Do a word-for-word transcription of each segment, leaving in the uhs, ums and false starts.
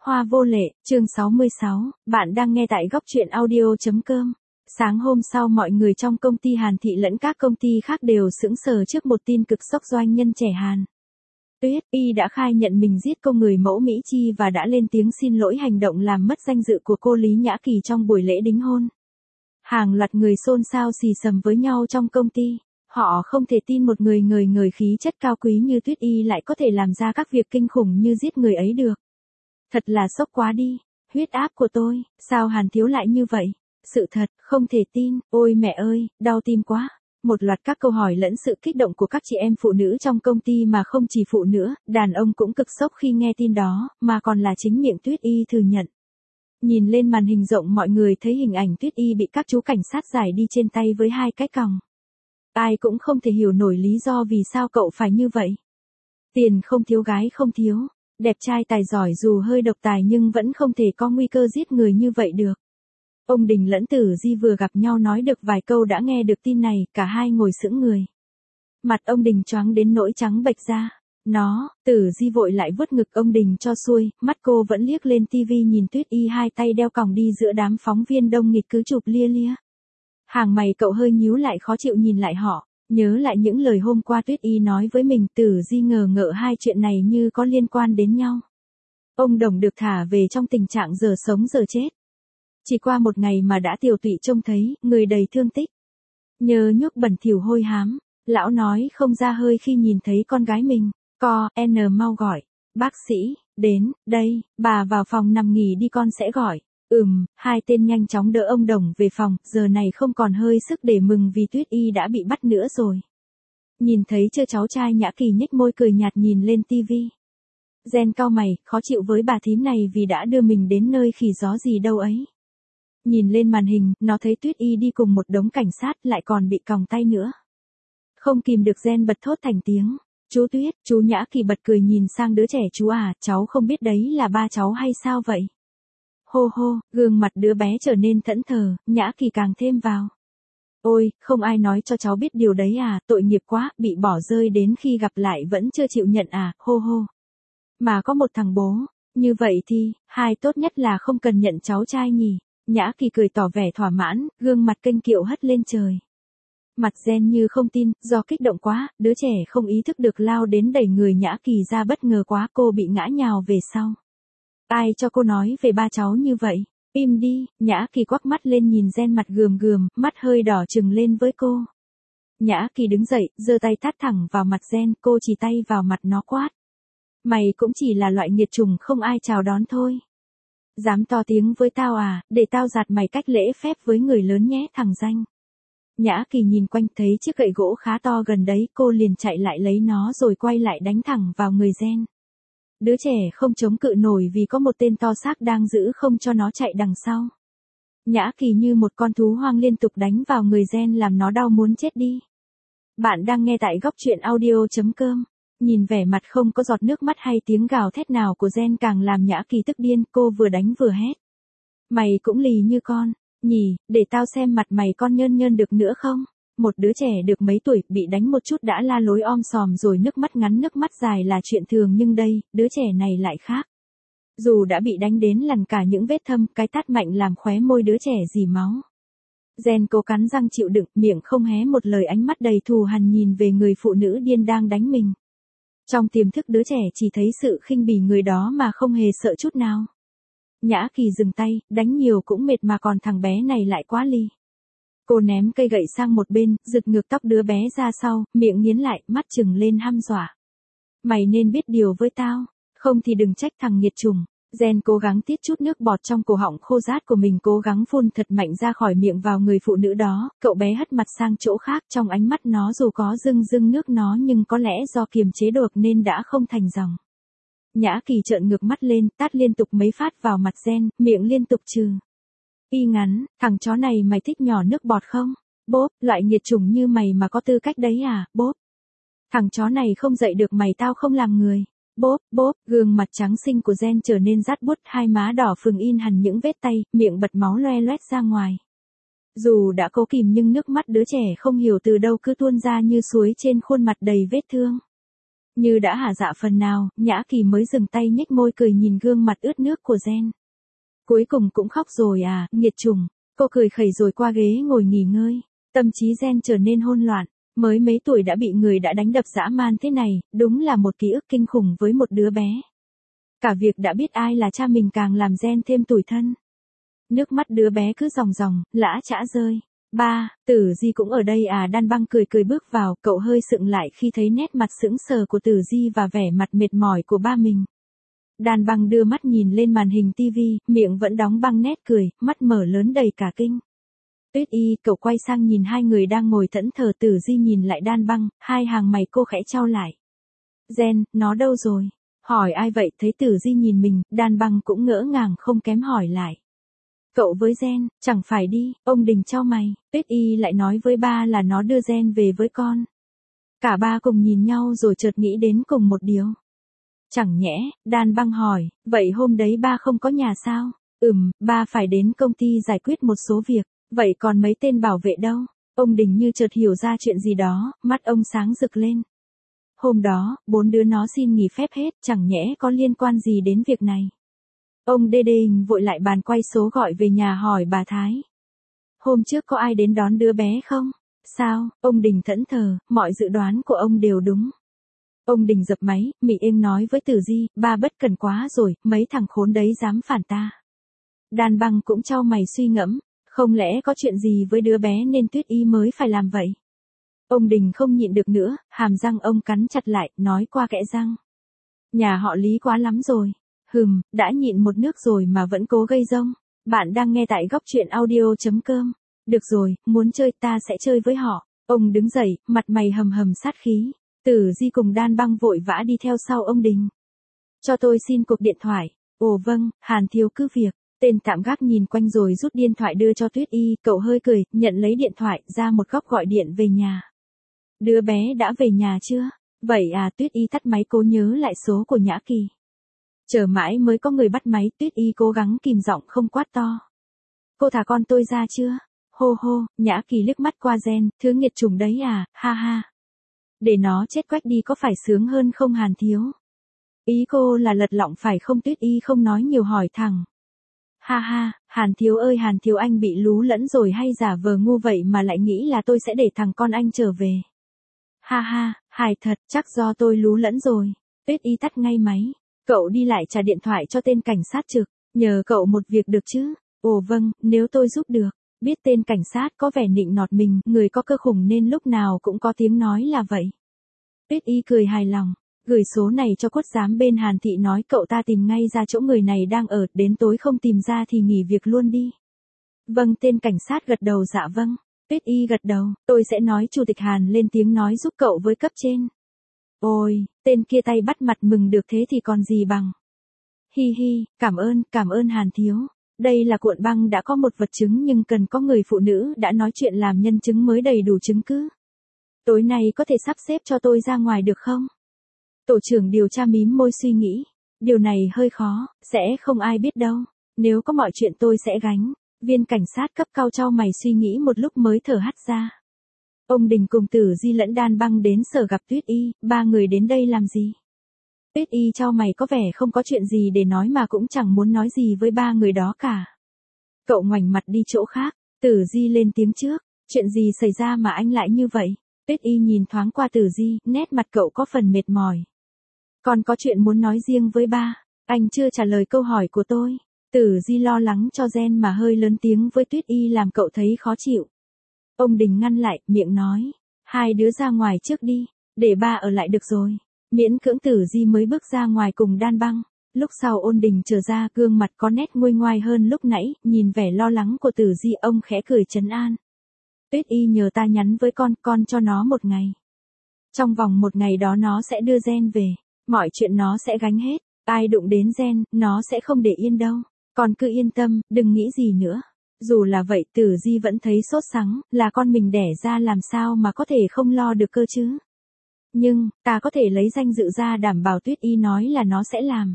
Hoa vô lệ, chương sáu mươi sáu, bạn đang nghe tại góc truyện audio.com. Sáng hôm sau mọi người trong công ty Hàn Thị lẫn các công ty khác đều sững sờ trước một tin cực sốc doanh nhân trẻ Hàn. Tuyết Y đã khai nhận mình giết cô người mẫu Mỹ Chi và đã lên tiếng xin lỗi hành động làm mất danh dự của cô Lý Nhã Kỳ trong buổi lễ đính hôn. Hàng loạt người xôn xao xì xầm với nhau trong công ty. Họ không thể tin một người người người khí chất cao quý như Tuyết Y lại có thể làm ra các việc kinh khủng như giết người ấy được. Thật là sốc quá đi, huyết áp của tôi, sao Hàn Thiếu lại như vậy? Sự thật, không thể tin, ôi mẹ ơi, đau tim quá. Một loạt các câu hỏi lẫn sự kích động của các chị em phụ nữ trong công ty mà không chỉ phụ nữ, đàn ông cũng cực sốc khi nghe tin đó, mà còn là chính miệng Tuyết Y thừa nhận. Nhìn lên màn hình rộng mọi người thấy hình ảnh Tuyết Y bị các chú cảnh sát giải đi trên tay với hai cái còng. Ai cũng không thể hiểu nổi lý do vì sao cậu phải như vậy. Tiền không thiếu gái không thiếu. Đẹp trai tài giỏi dù hơi độc tài nhưng vẫn không thể có nguy cơ giết người như vậy được. Ông Đình lẫn Tử Di vừa gặp nhau nói được vài câu đã nghe được tin này, cả hai ngồi sững người. Mặt ông Đình choáng đến nỗi trắng bệch ra. Nó, Tử Di vội lại vuốt ngực ông Đình cho xuôi, mắt cô vẫn liếc lên tivi nhìn Tuyết Y hai tay đeo còng đi giữa đám phóng viên đông nghịt cứ chụp lia lia. Hàng mày cậu hơi nhíu lại khó chịu nhìn lại họ. Nhớ lại những lời hôm qua Tuyết Y nói với mình, Tử Di ngờ ngợ hai chuyện này như có liên quan đến nhau. Ông Đồng được thả về trong tình trạng giờ sống giờ chết. Chỉ qua một ngày mà đã tiều tụy trông thấy, người đầy thương tích. Nhơ nhuốc bẩn thỉu hôi hám, lão nói không ra hơi khi nhìn thấy con gái mình. Co, N mau gọi. Bác sĩ, đến, đây, bà vào phòng nằm nghỉ đi con sẽ gọi. Ừm, hai tên nhanh chóng đỡ ông Đồng về phòng, giờ này không còn hơi sức để mừng vì Tuyết Y đã bị bắt nữa rồi. Nhìn thấy chưa cháu trai Nhã Kỳ nhếch môi cười nhạt nhìn lên tivi. Gen cau mày, khó chịu với bà thím này vì đã đưa mình đến nơi khỉ gió gì đâu ấy. Nhìn lên màn hình, nó thấy Tuyết Y đi cùng một đống cảnh sát lại còn bị còng tay nữa. Không kìm được Gen bật thốt thành tiếng. Chú Tuyết, chú Nhã Kỳ bật cười nhìn sang đứa trẻ, chú à, cháu không biết đấy là ba cháu hay sao vậy? Hô hô, gương mặt đứa bé trở nên thẫn thờ, Nhã Kỳ càng thêm vào. Ôi, không ai nói cho cháu biết điều đấy à, tội nghiệp quá, bị bỏ rơi đến khi gặp lại vẫn chưa chịu nhận à, hô hô. Mà có một thằng bố, như vậy thì, hai tốt nhất là không cần nhận cháu trai nhỉ. Nhã Kỳ cười tỏ vẻ thỏa mãn, gương mặt kênh kiệu hất lên trời. Mặt Gen như không tin, do kích động quá, đứa trẻ không ý thức được lao đến đẩy người Nhã Kỳ ra, bất ngờ quá cô bị ngã nhào về sau. Ai cho cô nói về ba cháu như vậy? Im đi, Nhã Kỳ quắc mắt lên nhìn Gen mặt gườm gườm, mắt hơi đỏ trừng lên với cô. Nhã Kỳ đứng dậy, giơ tay tát thẳng vào mặt Gen, cô chỉ tay vào mặt nó quát. Mày cũng chỉ là loại nghiệt chủng không ai chào đón thôi. Dám to tiếng với tao à, để tao giạt mày cách lễ phép với người lớn nhé thằng danh. Nhã Kỳ nhìn quanh thấy chiếc gậy gỗ khá to gần đấy, cô liền chạy lại lấy nó rồi quay lại đánh thẳng vào người Gen. Đứa trẻ không chống cự nổi vì có một tên to xác đang giữ không cho nó chạy đằng sau. Nhã Kỳ như một con thú hoang liên tục đánh vào người Gen làm nó đau muốn chết đi. Bạn đang nghe tại góc truyện audio.com. Nhìn vẻ mặt không có giọt nước mắt hay tiếng gào thét nào của Gen càng làm Nhã Kỳ tức điên, cô vừa đánh vừa hét. Mày cũng lì như con, nhỉ, để tao xem mặt mày con nhơn nhơn được nữa không? Một đứa trẻ được mấy tuổi, bị đánh một chút đã la lối om sòm rồi nước mắt ngắn nước mắt dài là chuyện thường nhưng đây, đứa trẻ này lại khác. Dù đã bị đánh đến lằn cả những vết thâm, cái tát mạnh làm khóe môi đứa trẻ rỉ máu. Gen cố cắn răng chịu đựng, miệng không hé một lời, ánh mắt đầy thù hằn nhìn về người phụ nữ điên đang đánh mình. Trong tiềm thức đứa trẻ chỉ thấy sự khinh bỉ người đó mà không hề sợ chút nào. Nhã Kỳ dừng tay, đánh nhiều cũng mệt mà còn thằng bé này lại quá lì. Cô ném cây gậy sang một bên, giật ngược tóc đứa bé ra sau, miệng nghiến lại, mắt trừng lên hăm dọa. Mày nên biết điều với tao, không thì đừng trách thằng nghiệt chủng. Gen cố gắng tiết chút nước bọt trong cổ họng khô rát của mình, cố gắng phun thật mạnh ra khỏi miệng vào người phụ nữ đó, cậu bé hất mặt sang chỗ khác, trong ánh mắt nó dù có rưng rưng nước nó nhưng có lẽ do kiềm chế được nên đã không thành dòng. Nhã Kỳ trợn ngược mắt lên, tát liên tục mấy phát vào mặt Gen, miệng liên tục trừ. Y ngắn, thằng chó này mày thích nhỏ nước bọt không? Bốp, loại nghiệt chủng như mày mà có tư cách đấy à, bốp. Thằng chó này không dạy được mày tao không làm người. Bốp, bốp, gương mặt trắng xinh của Gen trở nên rát bút, hai má đỏ phừng in hẳn những vết tay, miệng bật máu loe loét ra ngoài. Dù đã cố kìm nhưng nước mắt đứa trẻ không hiểu từ đâu cứ tuôn ra như suối trên khuôn mặt đầy vết thương. Như đã hả dạ phần nào, Nhã Kỳ mới dừng tay nhếch môi cười nhìn gương mặt ướt nước của Gen. Cuối cùng cũng khóc rồi à, nghiệt chủng. Cô cười khẩy rồi qua ghế ngồi nghỉ ngơi. Tâm trí Gen trở nên hỗn loạn. Mới mấy tuổi đã bị người đã đánh đập dã man thế này, đúng là một ký ức kinh khủng với một đứa bé. Cả việc đã biết ai là cha mình càng làm Gen thêm tủi thân. Nước mắt đứa bé cứ ròng ròng, lã chã rơi. Ba, Tử Di cũng ở đây à? Đan Băng cười cười bước vào, cậu hơi sững lại khi thấy nét mặt sững sờ của Tử Di và vẻ mặt mệt mỏi của ba mình. Đan Băng đưa mắt nhìn lên màn hình tivi, miệng vẫn đóng băng nét cười, mắt mở lớn đầy cả kinh. Tuyết Y, cậu quay sang nhìn hai người đang ngồi thẫn thờ. Tử Di nhìn lại Đan Băng, hai hàng mày cô khẽ chau lại. Gen, nó đâu rồi? Hỏi ai vậy? Thấy Tử Di nhìn mình, Đan Băng cũng ngỡ ngàng không kém hỏi lại. Cậu với Gen, chẳng phải đi, ông Đình chau mày. Tuyết Y lại nói với ba là nó đưa Gen về với con. Cả ba cùng nhìn nhau rồi chợt nghĩ đến cùng một điều. Chẳng nhẽ, Đan Băng hỏi, vậy hôm đấy ba không có nhà sao? Ừm, ba phải đến công ty giải quyết một số việc, vậy còn mấy tên bảo vệ đâu? Ông Đình như chợt hiểu ra chuyện gì đó, mắt ông sáng rực lên. Hôm đó, bốn đứa nó xin nghỉ phép hết, chẳng nhẽ có liên quan gì đến việc này. Ông Đê Đê vội lại bàn quay số gọi về nhà hỏi bà Thái. Hôm trước có ai đến đón đứa bé không? Sao? Ông Đình thẫn thờ, mọi dự đoán của ông đều đúng. Ông Đình dập máy, mị êm nói với Tử Di, ba bất cần quá rồi, mấy thằng khốn đấy dám phản ta. Đan Băng cũng chau mày suy ngẫm, không lẽ có chuyện gì với đứa bé nên Tuyết Y mới phải làm vậy? Ông Đình không nhịn được nữa, hàm răng ông cắn chặt lại, nói qua kẽ răng. Nhà họ Lý quá lắm rồi. Hừm, đã nhịn một nước rồi mà vẫn cố gây rông. Bạn đang nghe tại góc truyện audio.com. Được rồi, muốn chơi ta sẽ chơi với họ. Ông đứng dậy, mặt mày hầm hầm sát khí. Tử Di cùng Đan Băng vội vã đi theo sau ông Đình. Cho tôi xin cuộc điện thoại. Ồ vâng, Hàn thiếu cứ việc. Tên tạm gác nhìn quanh rồi rút điện thoại đưa cho Tuyết Y, cậu hơi cười, nhận lấy điện thoại, ra một góc gọi điện về nhà. Đứa bé đã về nhà chưa? Vậy à? Tuyết Y tắt máy cố nhớ lại số của Nhã Kỳ. Chờ mãi mới có người bắt máy, Tuyết Y cố gắng kìm giọng không quát to. Cô thả con tôi ra chưa? Hô hô, Nhã Kỳ liếc mắt qua Gen, thứ nghiệt chủng đấy à, ha ha. Để nó chết quách đi có phải sướng hơn không Hàn thiếu? Ý cô là lật lọng phải không? Tuyết Y không nói nhiều hỏi thẳng. Ha ha, Hàn thiếu ơi Hàn thiếu, anh bị lú lẫn rồi hay giả vờ ngu vậy mà lại nghĩ là tôi sẽ để thằng con anh trở về? Ha ha, hài thật, chắc do tôi lú lẫn rồi. Tuyết Y tắt ngay máy. Cậu đi lại trả điện thoại cho tên cảnh sát trực, nhờ cậu một việc được chứ? Ồ vâng, nếu tôi giúp được. Biết tên cảnh sát có vẻ nịnh nọt mình, người có cơ khủng nên lúc nào cũng có tiếng nói là vậy. Tuyết Y cười hài lòng, gửi số này cho cốt giám bên Hàn Thị nói cậu ta tìm ngay ra chỗ người này đang ở, đến tối không tìm ra thì nghỉ việc luôn đi. Vâng, tên cảnh sát gật đầu dạ vâng. Tuyết Y gật đầu, tôi sẽ nói Chủ tịch Hàn lên tiếng nói giúp cậu với cấp trên. Ôi, tên kia tay bắt mặt mừng được thế thì còn gì bằng. Hi hi, cảm ơn, cảm ơn Hàn thiếu. Đây là cuộn băng đã có một vật chứng nhưng cần có người phụ nữ đã nói chuyện làm nhân chứng mới đầy đủ chứng cứ. Tối nay có thể sắp xếp cho tôi ra ngoài được không? Tổ trưởng điều tra mím môi suy nghĩ. Điều này hơi khó, sẽ không ai biết đâu. Nếu có mọi chuyện tôi sẽ gánh. Viên cảnh sát cấp cao chau mày suy nghĩ một lúc mới thở hắt ra. Ông Đình cùng Tử Di lẫn Đan Băng đến sở gặp Tuyết Y, ba người đến đây làm gì? Tuyết Y chau mày có vẻ không có chuyện gì để nói mà cũng chẳng muốn nói gì với ba người đó cả. Cậu ngoảnh mặt đi chỗ khác, Tử Di lên tiếng trước, chuyện gì xảy ra mà anh lại như vậy? Tuyết Y nhìn thoáng qua Tử Di, nét mặt cậu có phần mệt mỏi. Còn có chuyện muốn nói riêng với ba, anh chưa trả lời câu hỏi của tôi. Tử Di lo lắng cho Gen mà hơi lớn tiếng với Tuyết Y làm cậu thấy khó chịu. Ông Đình ngăn lại, miệng nói, hai đứa ra ngoài trước đi, để ba ở lại được rồi. Miễn cưỡng Tử Di mới bước ra ngoài cùng Đan Băng. Lúc sau Ôn Đình trở ra, gương mặt có nét nguôi ngoai hơn lúc nãy, nhìn vẻ lo lắng của Tử Di ông khẽ cười trấn an. Tuyết Y nhờ ta nhắn với con, con cho nó một ngày. Trong vòng một ngày đó nó sẽ đưa Gen về, mọi chuyện nó sẽ gánh hết, ai đụng đến Gen, nó sẽ không để yên đâu. Con cứ yên tâm, đừng nghĩ gì nữa. Dù là vậy Tử Di vẫn thấy sốt sắng, là con mình đẻ ra làm sao mà có thể không lo được cơ chứ. Nhưng, ta có thể lấy danh dự ra đảm bảo Tuyết Y nói là nó sẽ làm.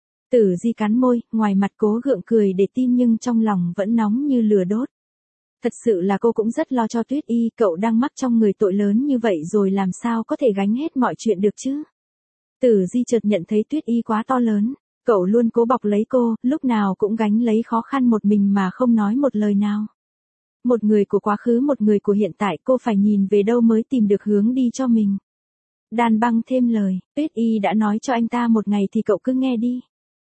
Tử Di cắn môi, ngoài mặt cố gượng cười để tin nhưng trong lòng vẫn nóng như lửa đốt. Thật sự là cô cũng rất lo cho Tuyết Y, cậu đang mắc trong người tội lớn như vậy rồi làm sao có thể gánh hết mọi chuyện được chứ. Tử Di chợt nhận thấy Tuyết Y quá to lớn. Cậu luôn cố bọc lấy cô, lúc nào cũng gánh lấy khó khăn một mình mà không nói một lời nào. Một người của quá khứ một người của hiện tại, cô phải nhìn về đâu mới tìm được hướng đi cho mình. Đan Băng thêm lời, Tuyết Y đã nói cho anh ta một ngày thì cậu cứ nghe đi.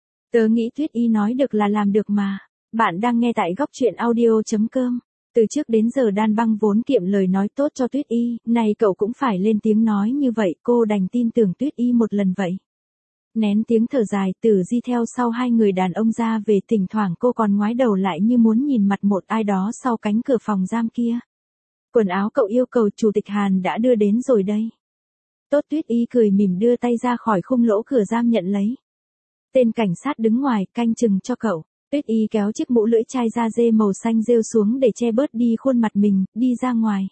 Tớ nghĩ Tuyết Y nói được là làm được mà. Bạn đang nghe tại góc truyện audio chấm com. Từ trước đến giờ Đan Băng vốn kiệm lời nói tốt cho Tuyết Y, này cậu cũng phải lên tiếng nói như vậy, cô đành tin tưởng Tuyết Y một lần vậy. Nén tiếng thở dài, Tử Di theo sau hai người đàn ông ra về, thỉnh thoảng cô còn ngoái đầu lại như muốn nhìn mặt một ai đó sau cánh cửa phòng giam kia. Quần áo cậu yêu cầu Chủ tịch Hàn đã đưa đến rồi đây. Tốt, Tuyết Y cười mỉm đưa tay ra khỏi khung lỗ cửa giam nhận lấy. Tên cảnh sát đứng ngoài canh chừng cho cậu. Tuyết Y kéo chiếc mũ lưỡi chai da dê màu xanh rêu xuống để che bớt đi khuôn mặt mình, đi ra ngoài.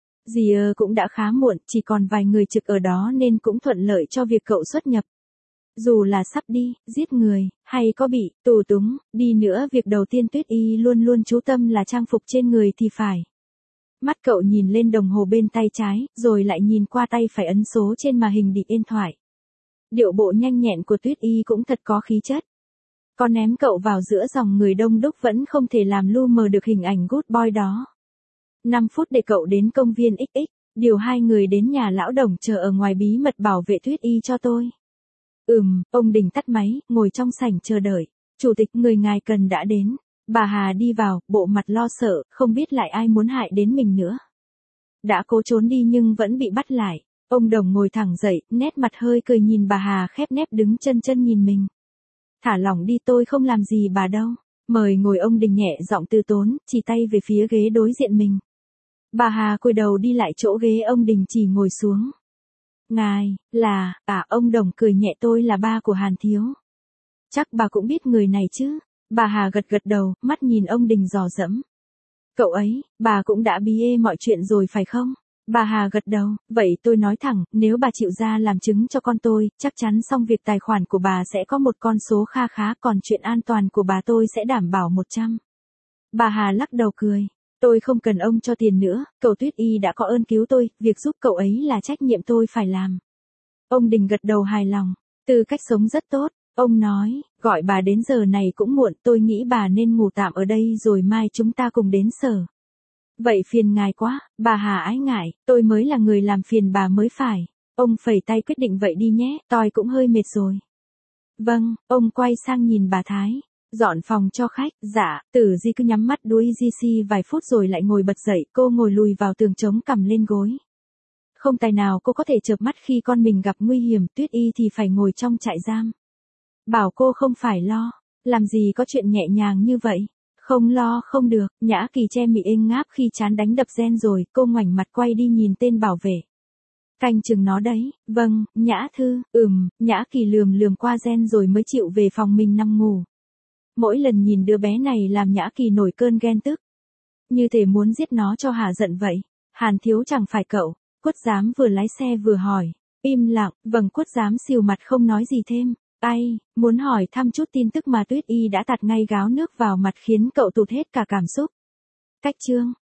Dì ơ cũng đã khá muộn, chỉ còn vài người trực ở đó nên cũng thuận lợi cho việc cậu xuất nhập. Dù là sắp đi, giết người, hay có bị tù túng, đi nữa việc đầu tiên Tuyết Y luôn luôn chú tâm là trang phục trên người thì phải. Mắt cậu nhìn lên đồng hồ bên tay trái, rồi lại nhìn qua tay phải ấn số trên màn hình điện thoại. Điệu bộ nhanh nhẹn của Tuyết Y cũng thật có khí chất. Có ném cậu vào giữa dòng người đông đúc vẫn không thể làm lu mờ được hình ảnh good boy đó. năm phút để cậu đến công viên ích ích, điều hai người đến nhà lão Đồng chờ ở ngoài bí mật bảo vệ Tuyết Y cho tôi. Ừm, ông Đình tắt máy, ngồi trong sảnh chờ đợi. Chủ tịch, người ngài cần đã đến. Bà Hà đi vào, bộ mặt lo sợ, không biết lại ai muốn hại đến mình nữa. Đã cố trốn đi nhưng vẫn bị bắt lại. Ông Đồng ngồi thẳng dậy, nét mặt hơi cười nhìn bà Hà khép nép đứng chân chân nhìn mình. Thả lỏng đi, tôi không làm gì bà đâu. Mời ngồi, ông Đình nhẹ giọng từ tốn, chỉ tay về phía ghế đối diện mình. Bà Hà cúi đầu đi lại chỗ ghế ông Đình chỉ ngồi xuống. Ngài, là, à ông Đồng cười nhẹ, tôi là ba của Hàn Thiếu. Chắc bà cũng biết người này chứ. Bà Hà gật gật đầu, mắt nhìn ông Đình dò dẫm. Cậu ấy, bà cũng đã bí ê mọi chuyện rồi phải không? Bà Hà gật đầu, vậy tôi nói thẳng, nếu bà chịu ra làm chứng cho con tôi, chắc chắn xong việc tài khoản của bà sẽ có một con số kha khá, còn chuyện an toàn của bà tôi sẽ đảm bảo một trăm. Bà Hà lắc đầu cười. Tôi không cần ông cho tiền nữa, cậu Tuyết Y đã có ơn cứu tôi, việc giúp cậu ấy là trách nhiệm tôi phải làm. Ông Đình gật đầu hài lòng, từ cách sống rất tốt, ông nói, gọi bà đến giờ này cũng muộn, tôi nghĩ bà nên ngủ tạm ở đây rồi mai chúng ta cùng đến sở. Vậy phiền ngài quá, bà Hà ái ngại, tôi mới là người làm phiền bà mới phải. Ông phẩy tay quyết định vậy đi nhé, tôi cũng hơi mệt rồi. Vâng, ông quay sang nhìn bà Thái. Dọn phòng cho khách, dạ, Tử Di cứ nhắm mắt đuôi gi xi vài phút rồi lại ngồi bật dậy, cô ngồi lùi vào tường chống cằm lên gối. Không tài nào cô có thể chợp mắt khi con mình gặp nguy hiểm, Tuyết Y thì phải ngồi trong trại giam. Bảo cô không phải lo, làm gì có chuyện nhẹ nhàng như vậy. Không lo không được, Nhã Kỳ che miệng ênh ngáp khi chán đánh đập gen rồi, cô ngoảnh mặt quay đi nhìn tên bảo vệ. Canh chừng nó đấy, vâng, Nhã Thư, ừm, Nhã Kỳ lườm lườm qua gen rồi mới chịu về phòng mình nằm ngủ. Mỗi lần nhìn đứa bé này làm Nhã Kỳ nổi cơn ghen tức. Như thể muốn giết nó cho hả giận vậy. Hàn Thiếu chẳng phải cậu, Quất Giám vừa lái xe vừa hỏi. Im lặng, vâng, Quất Giám xìu mặt không nói gì thêm. Ai, muốn hỏi thăm chút tin tức mà Tuyết Y đã tạt ngay gáo nước vào mặt khiến cậu tụt hết cả cảm xúc. Cách chương.